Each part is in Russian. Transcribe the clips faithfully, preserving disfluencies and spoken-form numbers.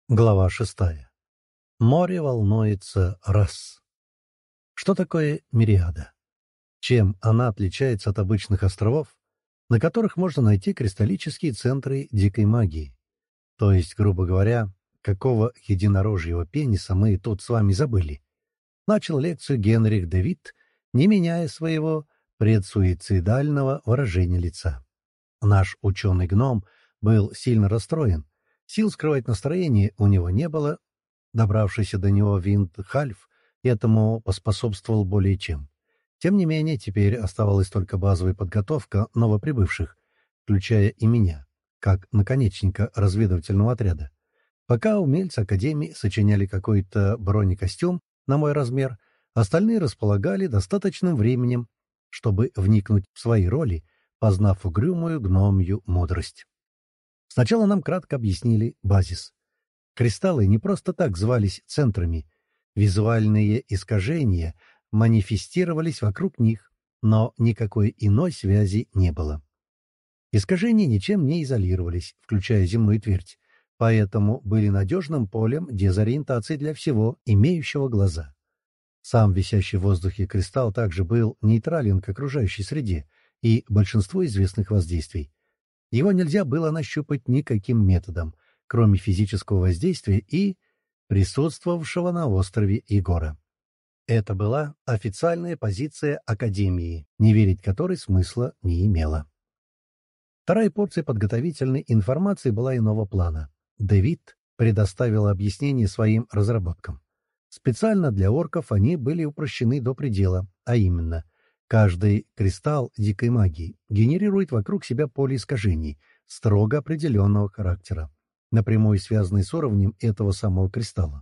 Глава шестая. Море волнуется раз. Что такое мириада? Чем она отличается от обычных островов, на которых можно найти кристаллические центры дикой магии? То есть, грубо говоря, какого единорожьего пениса мы тут с вами забыли? Начал лекцию Генрих Девит, не меняя своего предсуицидального выражения лица. Наш ученый-гном был сильно расстроен. Сил скрывать настроение у него не было. Добравшийся до него винт Хальф этому поспособствовал более чем. Тем не менее, теперь оставалась только базовая подготовка новоприбывших, включая и меня, как наконечника разведывательного отряда. Пока умельцы Академии сочиняли какой-то бронекостюм на мой размер, остальные располагали достаточным временем, чтобы вникнуть в свои роли, познав угрюмую гномью мудрость. Сначала нам кратко объяснили базис. Кристаллы не просто так звались центрами. Визуальные искажения манифестировались вокруг них, но никакой иной связи не было. Искажения ничем не изолировались, включая земную твердь, поэтому были надежным полем дезориентации для всего, имеющего глаза. Сам висящий в воздухе кристалл также был нейтрален к окружающей среде и большинству известных воздействий. Его нельзя было нащупать никаким методом, кроме физического воздействия и присутствовавшего на острове Егора. Это была официальная позиция Академии, не верить которой смысла не имело. Вторая порция подготовительной информации была иного плана. Дэвид предоставил объяснение своим разработкам. Специально для орков они были упрощены до предела, а именно, каждый кристалл дикой магии генерирует вокруг себя поле искажений строго определенного характера, напрямую связанные с уровнем этого самого кристалла.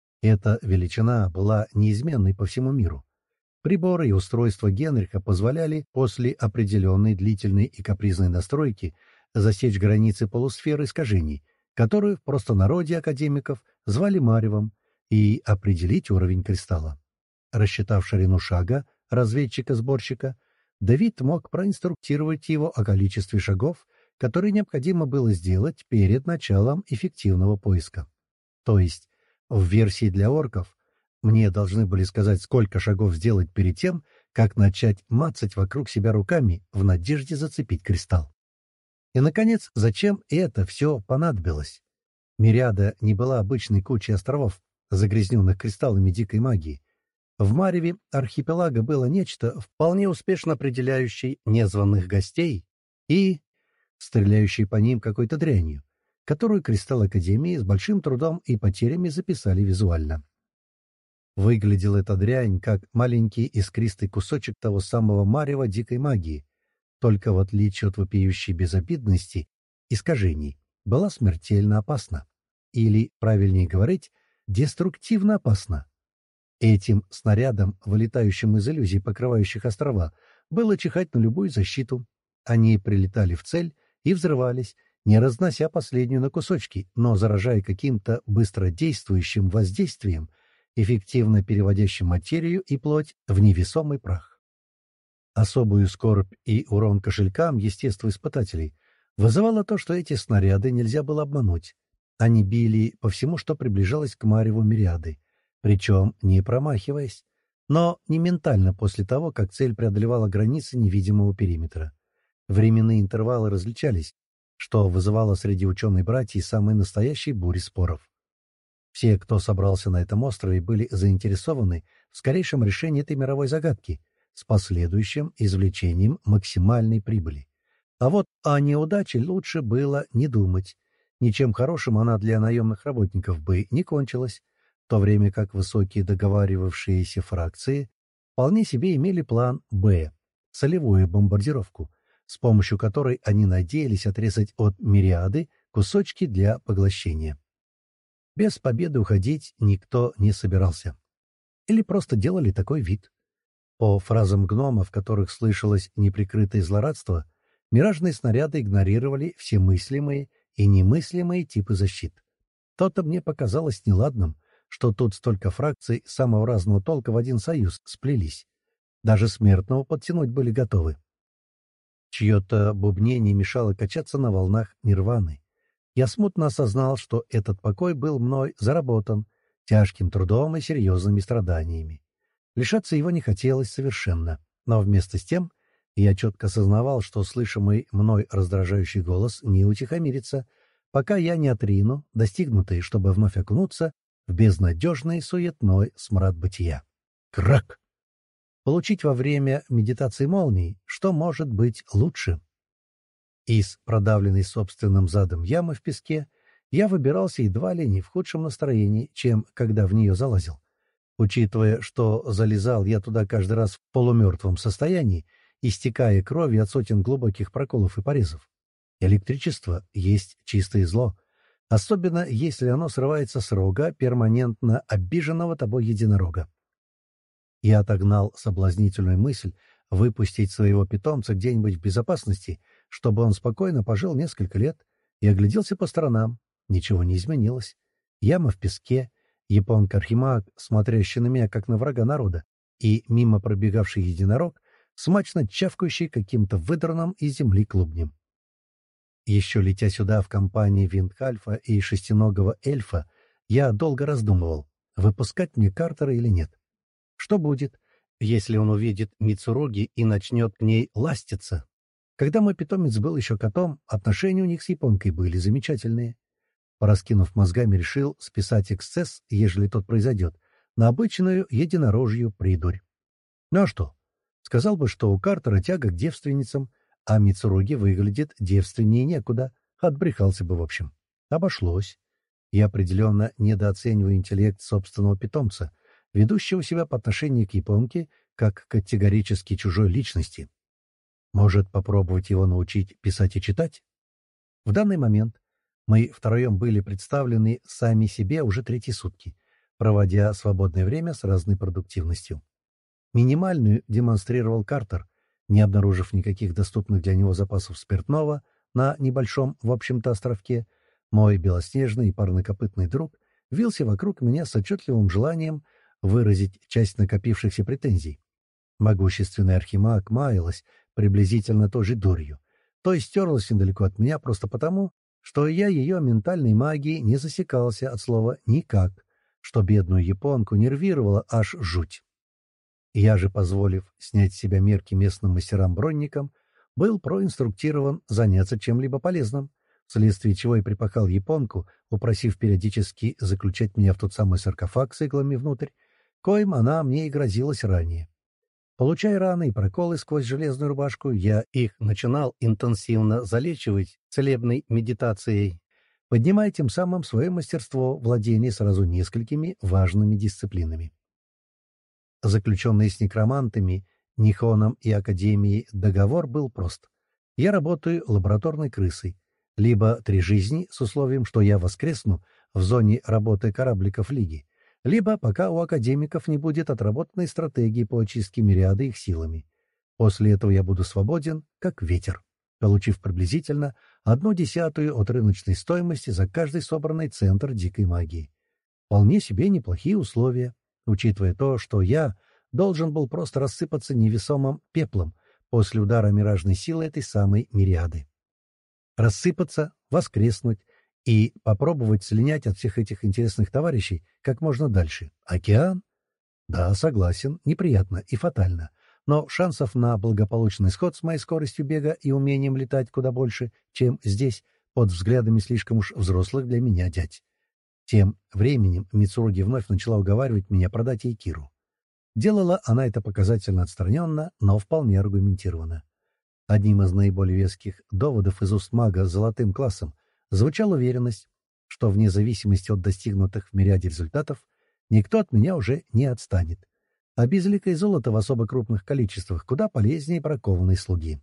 Эта величина была неизменной по всему миру. Приборы и устройства Генриха позволяли после определенной длительной и капризной настройки засечь границы полусферы искажений, которую в простонародье академиков звали маревом, и определить уровень кристалла. Рассчитав ширину шага разведчика-сборщика, Давид мог проинструктировать его о количестве шагов, которые необходимо было сделать перед началом эффективного поиска. То есть, в версии для орков мне должны были сказать, сколько шагов сделать перед тем, как начать мацать вокруг себя руками в надежде зацепить кристалл. И, наконец, зачем это все понадобилось? Мириада не была обычной кучей островов, загрязненных кристаллами дикой магии. В мареве архипелага было нечто, вполне успешно определяющее незваных гостей и стреляющий по ним какой-то дрянью, которую кристалл Академии с большим трудом и потерями записали визуально. Выглядел эта дрянь как маленький искристый кусочек того самого марева дикой магии, только в отличие от вопиющей безобидности искажений, была смертельно опасна. Или, правильнее говорить, деструктивно опасна. Этим снарядам, вылетающим из иллюзий, покрывающих острова, было чихать на любую защиту. Они прилетали в цель и взрывались, не разнося последнюю на кусочки, но заражая каким-то быстродействующим воздействием, эффективно переводящим материю и плоть в невесомый прах. Особую скорбь и урон кошелькам естествоиспытателей вызывало то, что эти снаряды нельзя было обмануть. Они били по всему, что приближалось к мареву мириады, причем не промахиваясь, но не ментально после того, как цель преодолевала границы невидимого периметра. Временные интервалы различались, что вызывало среди ученой-братьев самые настоящие бури споров. Все, кто собрался на этом острове, были заинтересованы в скорейшем решении этой мировой загадки с последующим извлечением максимальной прибыли. А вот о неудаче лучше было не думать. Ничем хорошим она для наемных работников бы не кончилась, в то время как высокие договаривавшиеся фракции вполне себе имели план «Б» — солевую бомбардировку, с помощью которой они надеялись отрезать от мириады кусочки для поглощения. Без победы уходить никто не собирался. Или просто делали такой вид. По фразам гнома, в которых слышалось неприкрытое злорадство, миражные снаряды игнорировали все мыслимые и немыслимые типы защит. То-то мне показалось неладным, что тут столько фракций самого разного толка в один союз сплелись. Даже смертного подтянуть были готовы. Чье-то бубнение мешало качаться на волнах нирваны. Я смутно осознал, что этот покой был мной заработан тяжким трудом и серьезными страданиями. Лишаться его не хотелось совершенно, но вместе с тем я четко осознавал, что слышимый мной раздражающий голос не утихомирится, пока я не отрину, достигнутый, чтобы вновь окунуться в безнадежный суетной смрад бытия. Крак! Получить во время медитации молний, что может быть лучше? Из продавленной собственным задом ямы в песке я выбирался едва ли не в худшем настроении, чем когда в нее залазил. Учитывая, что залезал я туда каждый раз в полумертвом состоянии, истекая кровью от сотен глубоких проколов и порезов. Электричество есть чистое зло, особенно если оно срывается с рога перманентно обиженного тобой единорога. Я отогнал соблазнительную мысль выпустить своего питомца где-нибудь в безопасности, чтобы он спокойно пожил несколько лет, и огляделся по сторонам. Ничего не изменилось. Яма в песке, японка-архимаг, смотрящий на меня, как на врага народа, и мимо пробегавший единорог, смачно чавкающий каким-то выдранным из земли клубнем. Еще летя сюда в компании Виндхальфа и шестиногого эльфа, я долго раздумывал, выпускать мне Картера или нет. Что будет, если он увидит Мицуруги и начнет к ней ластиться? Когда мой питомец был еще котом, отношения у них с японкой были замечательные. Пораскинув мозгами, решил списать эксцесс, ежели тот произойдет, на обычную единорожью придурь. Ну а что? Сказал бы, что у Картера тяга к девственницам, а Мицуруги выглядит девственнее некуда. Отбрехался бы, в общем. Обошлось. Я определенно недооцениваю интеллект собственного питомца, ведущего себя по отношению к японке как к категорически чужой личности. Может, попробовать его научить писать и читать? В данный момент мы втроем были представлены сами себе уже третьи сутки, проводя свободное время с разной продуктивностью. Минимальную демонстрировал Картер, не обнаружив никаких доступных для него запасов спиртного на небольшом, в общем-то, островке. Мой белоснежный и парнокопытный друг вился вокруг меня с отчетливым желанием выразить часть накопившихся претензий. Могущественный архимаг маялась приблизительно той же дурью, то есть стерлась недалеко от меня просто потому, что я ее ментальной магией не засекался от слова «никак», что бедную японку нервировала аж жуть. Я же, позволив снять с себя мерки местным мастерам-бронникам, был проинструктирован заняться чем-либо полезным, вследствие чего и припахал японку, упросив периодически заключать меня в тот самый саркофаг с иглами внутрь, коим она мне и грозилась ранее. Получая раны и проколы сквозь железную рубашку, я их начинал интенсивно залечивать целебной медитацией, поднимая тем самым свое мастерство владения сразу несколькими важными дисциплинами. Заключенный с некромантами, Нихоном и Академией договор был прост. Я работаю лабораторной крысой, либо три жизни с условием, что я воскресну в зоне работы корабликов Лиги, либо пока у академиков не будет отработанной стратегии по очистке мириады их силами. После этого я буду свободен, как ветер, получив приблизительно одну десятую от рыночной стоимости за каждый собранный центр дикой магии. Вполне себе неплохие условия, учитывая то, что я должен был просто рассыпаться невесомым пеплом после удара миражной силы этой самой мириады. Рассыпаться, воскреснуть и попробовать слинять от всех этих интересных товарищей как можно дальше. Океан? Да, согласен, неприятно и фатально, но шансов на благополучный исход с моей скоростью бега и умением летать куда больше, чем здесь, под взглядами слишком уж взрослых для меня дядь. Тем временем Мицуруги вновь начала уговаривать меня продать ей Киру. Делала она это показательно отстраненно, но вполне аргументированно. Одним из наиболее веских доводов из уст мага с золотым классом звучала уверенность, что вне зависимости от достигнутых в мириаде результатов никто от меня уже не отстанет, а безликое золото в особо крупных количествах куда полезнее бракованной слуги.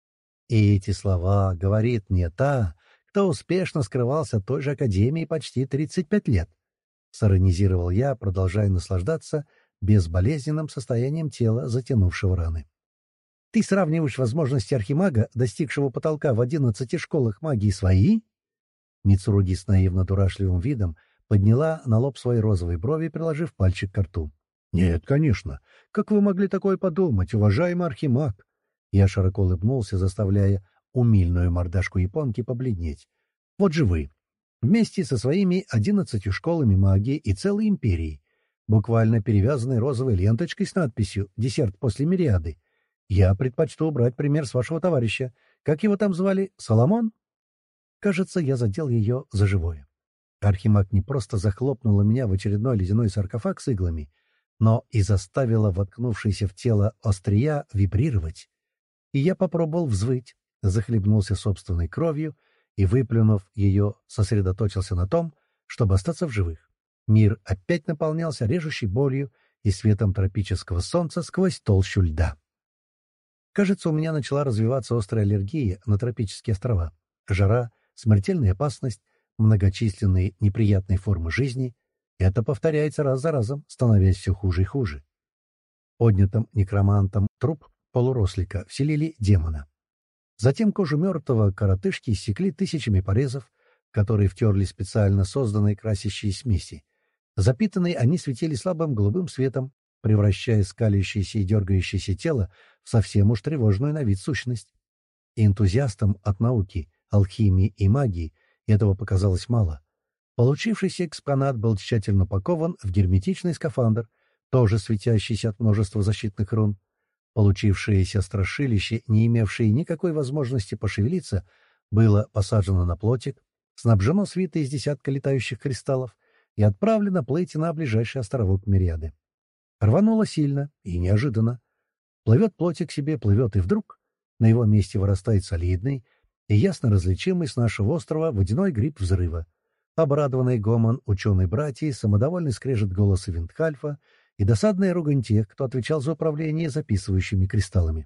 И эти слова говорит мне та, кто успешно скрывался от той же академии почти тридцать пять лет. Сиронизировал я, продолжая наслаждаться безболезненным состоянием тела, затянувшего раны. Ты сравниваешь возможности архимага, достигшего потолка в одиннадцати школах магии, свои? Мицуруги с наивно-дурашливым видом подняла на лоб свои розовые брови, приложив пальчик к рту. — Нет, конечно. Как вы могли такое подумать, уважаемый архимаг? Я широко улыбнулся, заставляя умильную мордашку японки побледнеть. Вот же вы, Вместе со своими одиннадцатью школами магии и целой империей, буквально перевязанной розовой ленточкой с надписью «Десерт после Мириады». Я предпочту убрать пример с вашего товарища. Как его там звали? Соломон? Кажется, я задел ее за живое. Архимаг не просто захлопнула меня в очередной ледяной саркофаг с иглами, но и заставила воткнувшееся в тело острия вибрировать. И я попробовал взвыть, захлебнулся собственной кровью и, выплюнув ее, сосредоточился на том, чтобы остаться в живых. Мир опять наполнялся режущей болью и светом тропического солнца сквозь толщу льда. Кажется, у меня начала развиваться острая аллергия на тропические острова. Жара, смертельная опасность, многочисленные неприятные формы жизни. Это повторяется раз за разом, становясь все хуже и хуже. Поднятым некромантом труп полурослика вселили демона. Затем кожу мертвого коротышки иссекли тысячами порезов, которые втерли специально созданные красящие смеси. Запитанные они светили слабым голубым светом, превращая скалящееся и дергающееся тело в совсем уж тревожную на вид сущность. И энтузиастам от науки, алхимии и магии этого показалось мало. Получившийся экспонат был тщательно упакован в герметичный скафандр, тоже светящийся от множества защитных рун. Получившееся страшилище, не имевшее никакой возможности пошевелиться, было посажено на плотик, снабжено свитой из десятка летающих кристаллов и отправлено плыть на ближайший островок Мириады. Рвануло сильно и неожиданно. Плывет плотик себе, плывет, и вдруг на его месте вырастает солидный и ясно различимый с нашего острова водяной гриб взрыва. Обрадованный гомон ученой-братьи, самодовольный скрежет голоса Виндхальфа и досадная ругань тех, кто отвечал за управление записывающими кристаллами.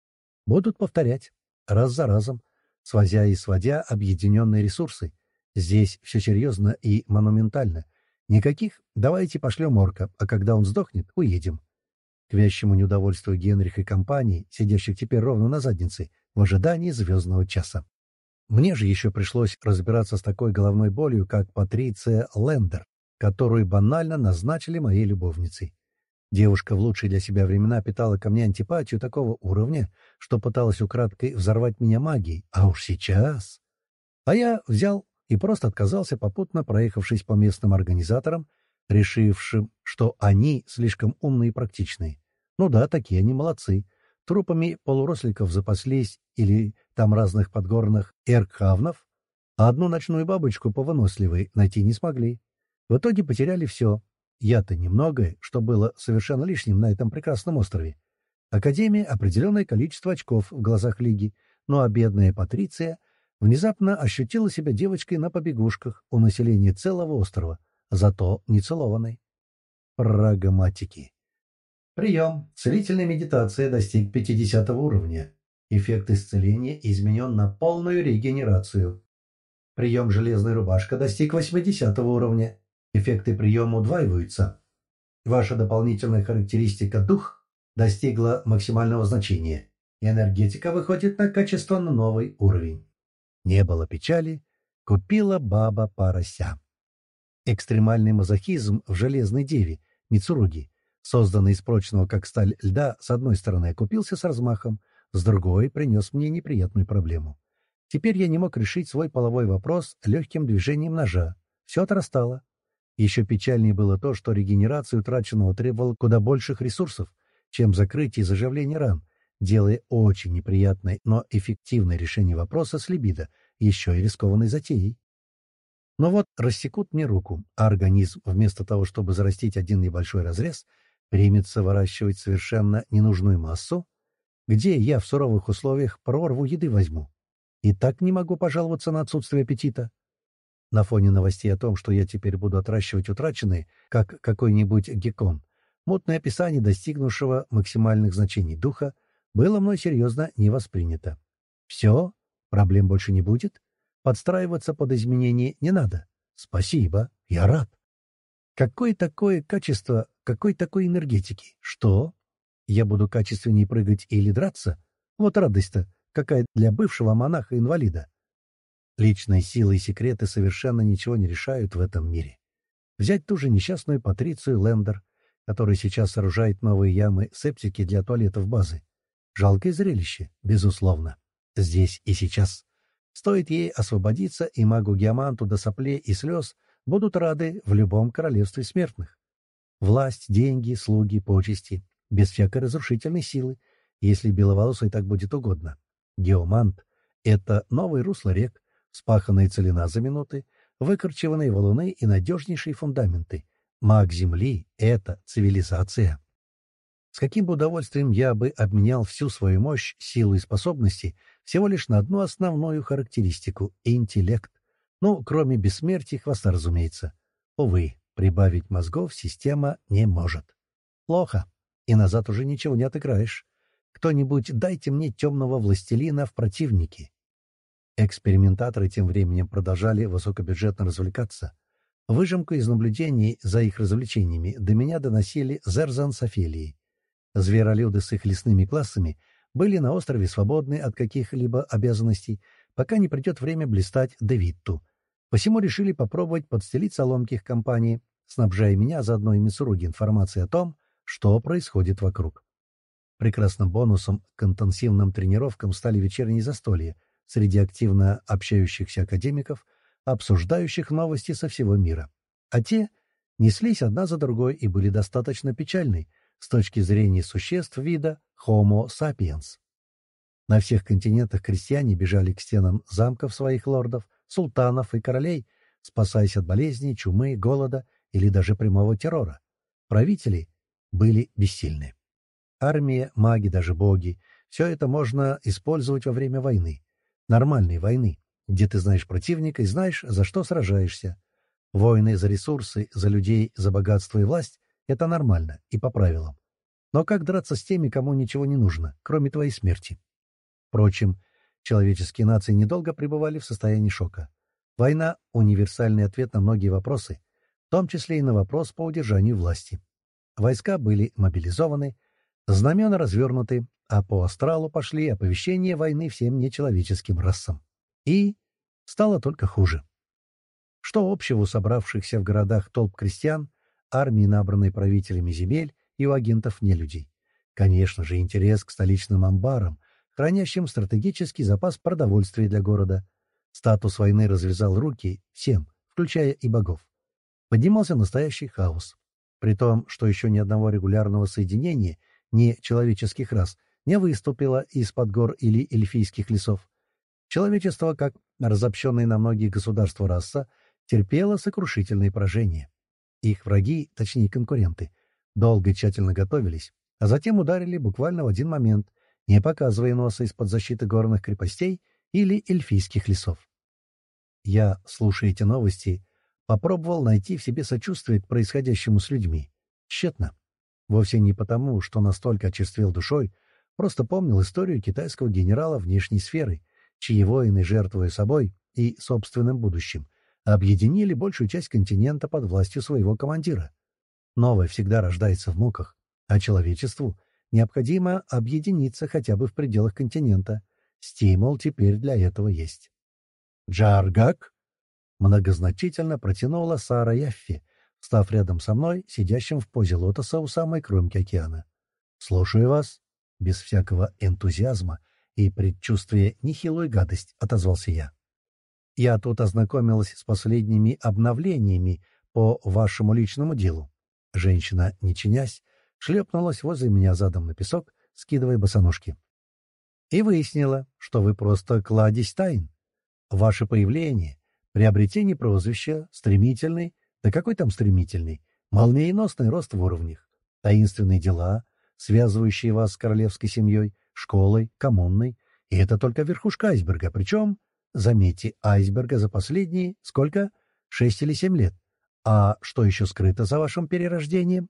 Будут повторять, раз за разом, свозя и сводя объединенные ресурсы. Здесь все серьезно и монументально. Никаких «давайте пошлем орка, а когда он сдохнет, уедем». К вящему неудовольствию Генриха и компании, сидящих теперь ровно на заднице, в ожидании звездного часа. Мне же еще пришлось разбираться с такой головной болью, как Патриция Лендер, которую банально назначили моей любовницей. Девушка в лучшие для себя времена питала ко мне антипатию такого уровня, что пыталась украдкой взорвать меня магией, а уж сейчас... А я взял и просто отказался, попутно проехавшись по местным организаторам, решившим, что они слишком умные и практичные. Ну да, такие они молодцы. Трупами полуросликов запаслись или там разных подгорных эркхавнов, а одну ночную бабочку повыносливой найти не смогли. В итоге потеряли все. Я-то немногое, что было совершенно лишним на этом прекрасном острове. Академия — определенное количество очков в глазах Лиги, ну а бедная Патриция внезапно ощутила себя девочкой на побегушках у населения целого острова, зато не целованной. Прагматики. Прием. Целительная медитация достиг пятидесятого уровня. Эффект исцеления изменен на полную регенерацию. Прием «Железная рубашка» достиг восьмидесятого уровня. Эффекты приема удваиваются. Ваша дополнительная характеристика «Дух» достигла максимального значения. Энергетика выходит на качественно новый уровень. Не было печали, купила баба порося. Экстремальный мазохизм в «Железной деве» Мицуруги, созданный из прочного как сталь льда, с одной стороны окупился с размахом, с другой принес мне неприятную проблему. Теперь я не мог решить свой половой вопрос легким движением ножа. Все отрастало. Еще печальнее было то, что регенерация утраченного требовала куда больших ресурсов, чем закрытие и заживление ран, делая очень неприятное, но эффективное решение вопроса с либидо, еще и рискованной затеей. Но вот рассекут мне руку, а организм, вместо того, чтобы зарастить один небольшой разрез, примется выращивать совершенно ненужную массу, где я в суровых условиях прорву еды возьму. И так не могу пожаловаться на отсутствие аппетита. На фоне новостей о том, что я теперь буду отращивать утраченные, как какой-нибудь геккон, мутное описание достигнувшего максимальных значений духа было мной серьезно не воспринято. Все, проблем больше не будет, подстраиваться под изменения не надо. Спасибо, я рад. Какое такое качество, какой такой энергетики? Что? Я буду качественнее прыгать или драться? Вот радость-то какая для бывшего монаха-инвалида. Личные силы и секреты совершенно ничего не решают в этом мире. Взять ту же несчастную Патрицию Лендер, которая сейчас сооружает новые ямы-септики для туалетов базы. Жалкое зрелище, безусловно. Здесь и сейчас. Стоит ей освободиться, и магу Геоманту до соплей и слез будут рады в любом королевстве смертных. Власть, деньги, слуги, почести, без всякой разрушительной силы, если беловолосой так будет угодно. Геомант — это новый русло рек, вспаханная целина за минуты, выкорчеванные валуны и надежнейшие фундаменты. Маг Земли — это цивилизация. С каким бы удовольствием я бы обменял всю свою мощь, силу и способности всего лишь на одну основную характеристику — интеллект. Ну, кроме бессмертия и хвоста, разумеется. Увы, прибавить мозгов система не может. Плохо, и назад уже ничего не отыграешь. Кто-нибудь дайте мне темного властелина в противники. Экспериментаторы тем временем продолжали высокобюджетно развлекаться. Выжимку из наблюдений за их развлечениями до меня доносили Зерзан с Офелией. Зверолюды с их лесными классами были на острове свободны от каких-либо обязанностей, пока не придет время блистать Девитту. Посему решили попробовать подстелить соломки их компании, снабжая меня, заодно и Мицуруги, информацией о том, что происходит вокруг. Прекрасным бонусом к интенсивным тренировкам стали вечерние застолья среди активно общающихся академиков, обсуждающих новости со всего мира. А те неслись одна за другой и были достаточно печальны с точки зрения существ вида Homo sapiens. На всех континентах крестьяне бежали к стенам замков своих лордов, султанов и королей, спасаясь от болезней, чумы, голода или даже прямого террора. Правители были бессильны. Армия, маги, даже боги — все это можно использовать во время войны. Нормальной войны, где ты знаешь противника и знаешь, за что сражаешься. Войны за ресурсы, за людей, за богатство и власть — это нормально и по правилам. Но как драться с теми, кому ничего не нужно, кроме твоей смерти? Впрочем, человеческие нации недолго пребывали в состоянии шока. Война — универсальный ответ на многие вопросы, в том числе и на вопрос по удержанию власти. Войска были мобилизованы, знамена развернуты, а по астралу пошли оповещения войны всем нечеловеческим расам. И стало только хуже. Что общего у собравшихся в городах толп крестьян, армии, набранной правителями земель, и у агентов нелюдей? Конечно же, интерес к столичным амбарам, хранящим стратегический запас продовольствия для города. Статус войны развязал руки всем, включая и богов. Поднимался настоящий хаос. При том, что еще ни одного регулярного соединения нечеловеческих рас не выступило из-под гор или эльфийских лесов. Человечество, как разобщенное на многие государства раса, терпело сокрушительные поражения. Их враги, точнее конкуренты, долго и тщательно готовились, а затем ударили буквально в один момент, не показывая носа из-под защиты горных крепостей или эльфийских лесов. Я, слушая эти новости, попробовал найти в себе сочувствие к происходящему с людьми. Тщетно. Вовсе не потому, что настолько очерствел душой, просто помнил историю китайского генерала внешней сферы, чьи воины, жертвуя собой и собственным будущим, объединили большую часть континента под властью своего командира. Новое всегда рождается в муках, а человечеству необходимо объединиться хотя бы в пределах континента. Стимул теперь для этого есть. «Джаргак!» — многозначительно протянула Сара Яффи, встав рядом со мной, сидящим в позе лотоса у самой кромки океана. «Слушаю вас», — без всякого энтузиазма и предчувствия нехилой гадость, — отозвался я. «Я тут ознакомилась с последними обновлениями по вашему личному делу». Женщина, не чинясь, шлепнулась возле меня задом на песок, скидывая босоножки. «И выяснила, что вы просто кладезь тайн. Ваше появление, приобретение прозвища, стремительный, да какой там стремительный, молниеносный рост в уровнях, таинственные дела, связывающие вас с королевской семьей, школой, коммунной, и это только верхушка айсберга, причем, заметьте, айсберга за последние, сколько? Шесть или семь лет. А что еще скрыто за вашим перерождением?»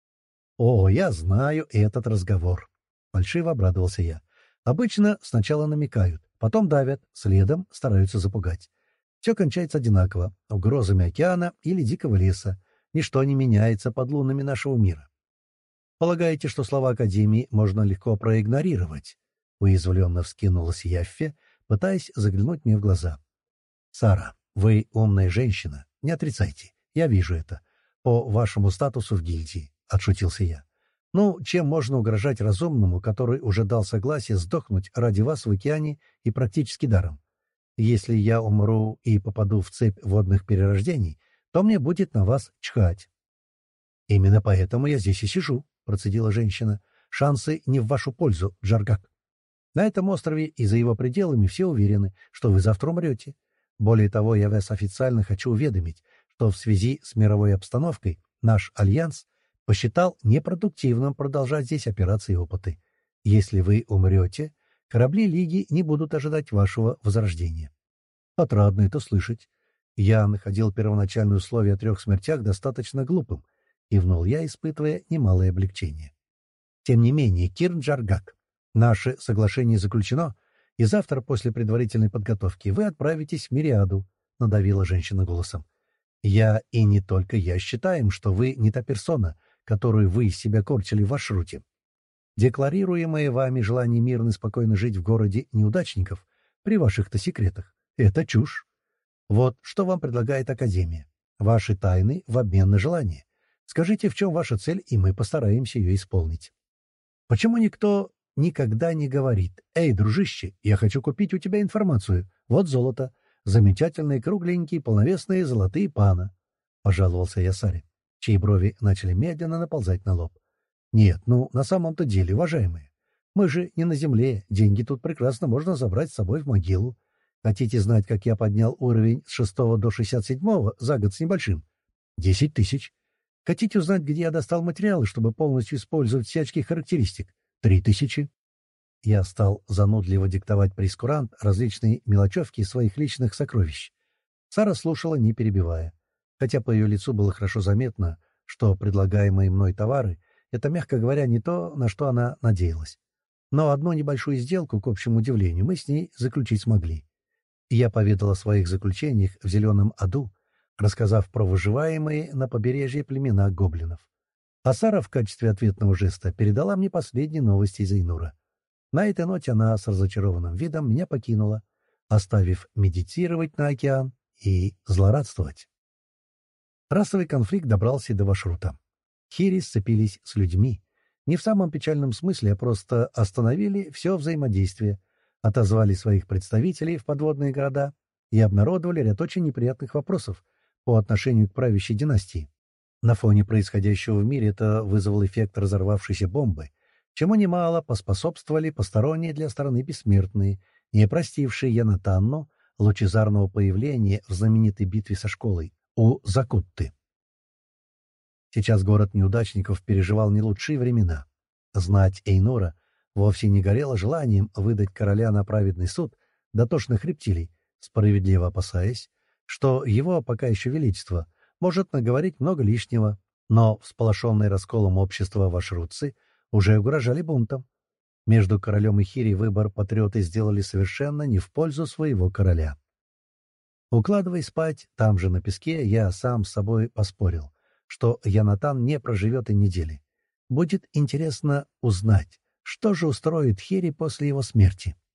«О, я знаю этот разговор», — фальшиво обрадовался я. «Обычно сначала намекают, потом давят, следом стараются запугать. Все кончается одинаково — угрозами океана или дикого леса. Ничто не меняется под лунами нашего мира. Полагаете, что слова Академии можно легко проигнорировать?» Уязвленно вскинулась Яффе, пытаясь заглянуть мне в глаза. «Сара, вы умная женщина, не отрицайте, я вижу это, по вашему статусу в гильдии», — отшутился я. «Ну, чем можно угрожать разумному, который уже дал согласие сдохнуть ради вас в океане и практически даром? Если я умру и попаду в цепь водных перерождений, то мне будет на вас чхать». «Именно поэтому я здесь и сижу», — процедила женщина. «Шансы не в вашу пользу, Джаргак. На этом острове и за его пределами все уверены, что вы завтра умрете. Более того, я вас официально хочу уведомить, что в связи с мировой обстановкой наш альянс посчитал непродуктивным продолжать здесь операции и опыты. Если вы умрете, корабли Лиги не будут ожидать вашего возрождения». «Отрадно это слышать. Я находил первоначальные условия о трех смертях достаточно глупым», — кивнул я, испытывая немалое облегчение. «Тем не менее, Кирн Джаргак, наше соглашение заключено, и завтра после предварительной подготовки вы отправитесь в Мириаду», — надавила женщина голосом. «Я и не только я считаем, что вы не та персона, которую вы из себя корчили в маршруте. Декларируемое вами желание мирно и спокойно жить в городе неудачников при ваших-то секретах — это чушь. Вот что вам предлагает Академия. Ваши тайны в обмен на желание. Скажите, в чем ваша цель, и мы постараемся ее исполнить». «Почему никто никогда не говорит: «Эй, дружище, я хочу купить у тебя информацию. Вот золото. Замечательные кругленькие полновесные золотые пана», — пожаловался я Саре, чьи брови начали медленно наползать на лоб. «Нет, ну, на самом-то деле, уважаемые, мы же не на земле, деньги тут прекрасно можно забрать с собой в могилу. Хотите знать, как я поднял уровень с шестого до шестьдесят седьмого за год с небольшим? Десять тысяч. Хотите узнать, где я достал материалы, чтобы полностью использовать все очки характеристик? Три тысячи». Я стал занудливо диктовать прейскурант различные мелочевки из своих личных сокровищ. Сара слушала, не перебивая, хотя по ее лицу было хорошо заметно, что предлагаемые мной товары — это, мягко говоря, не то, на что она надеялась. Но одну небольшую сделку, к общему удивлению, мы с ней заключить смогли. И я поведал о своих заключениях в Зеленом аду, рассказав про выживаемые на побережье племена гоблинов. А Сара в качестве ответного жеста передала мне последние новости из Эйнура. На этой ноте она с разочарованным видом меня покинула, оставив медитировать на океан и злорадствовать. Расовый конфликт добрался и до маршрута. Хири сцепились с людьми. Не в самом печальном смысле, а просто остановили все взаимодействие, отозвали своих представителей в подводные города и обнародовали ряд очень неприятных вопросов по отношению к правящей династии. На фоне происходящего в мире это вызвал эффект разорвавшейся бомбы, чему немало поспособствовали посторонние для страны бессмертные, не простившие Янатанну лучезарного появления в знаменитой битве со школой у Закутты. Сейчас город неудачников переживал не лучшие времена. Знать Эйнора вовсе не горела желанием выдать короля на праведный суд дотошных рептилий, справедливо опасаясь, что его, пока еще величество, может наговорить много лишнего, но всполошенные расколом общества вашрутцы уже угрожали бунтом. Между королем и Хири выбор патриоты сделали совершенно не в пользу своего короля. Укладываясь спать, там же на песке, я сам с собой поспорил, что Янатан не проживет и недели. Будет интересно узнать, что же устроит Хири после его смерти.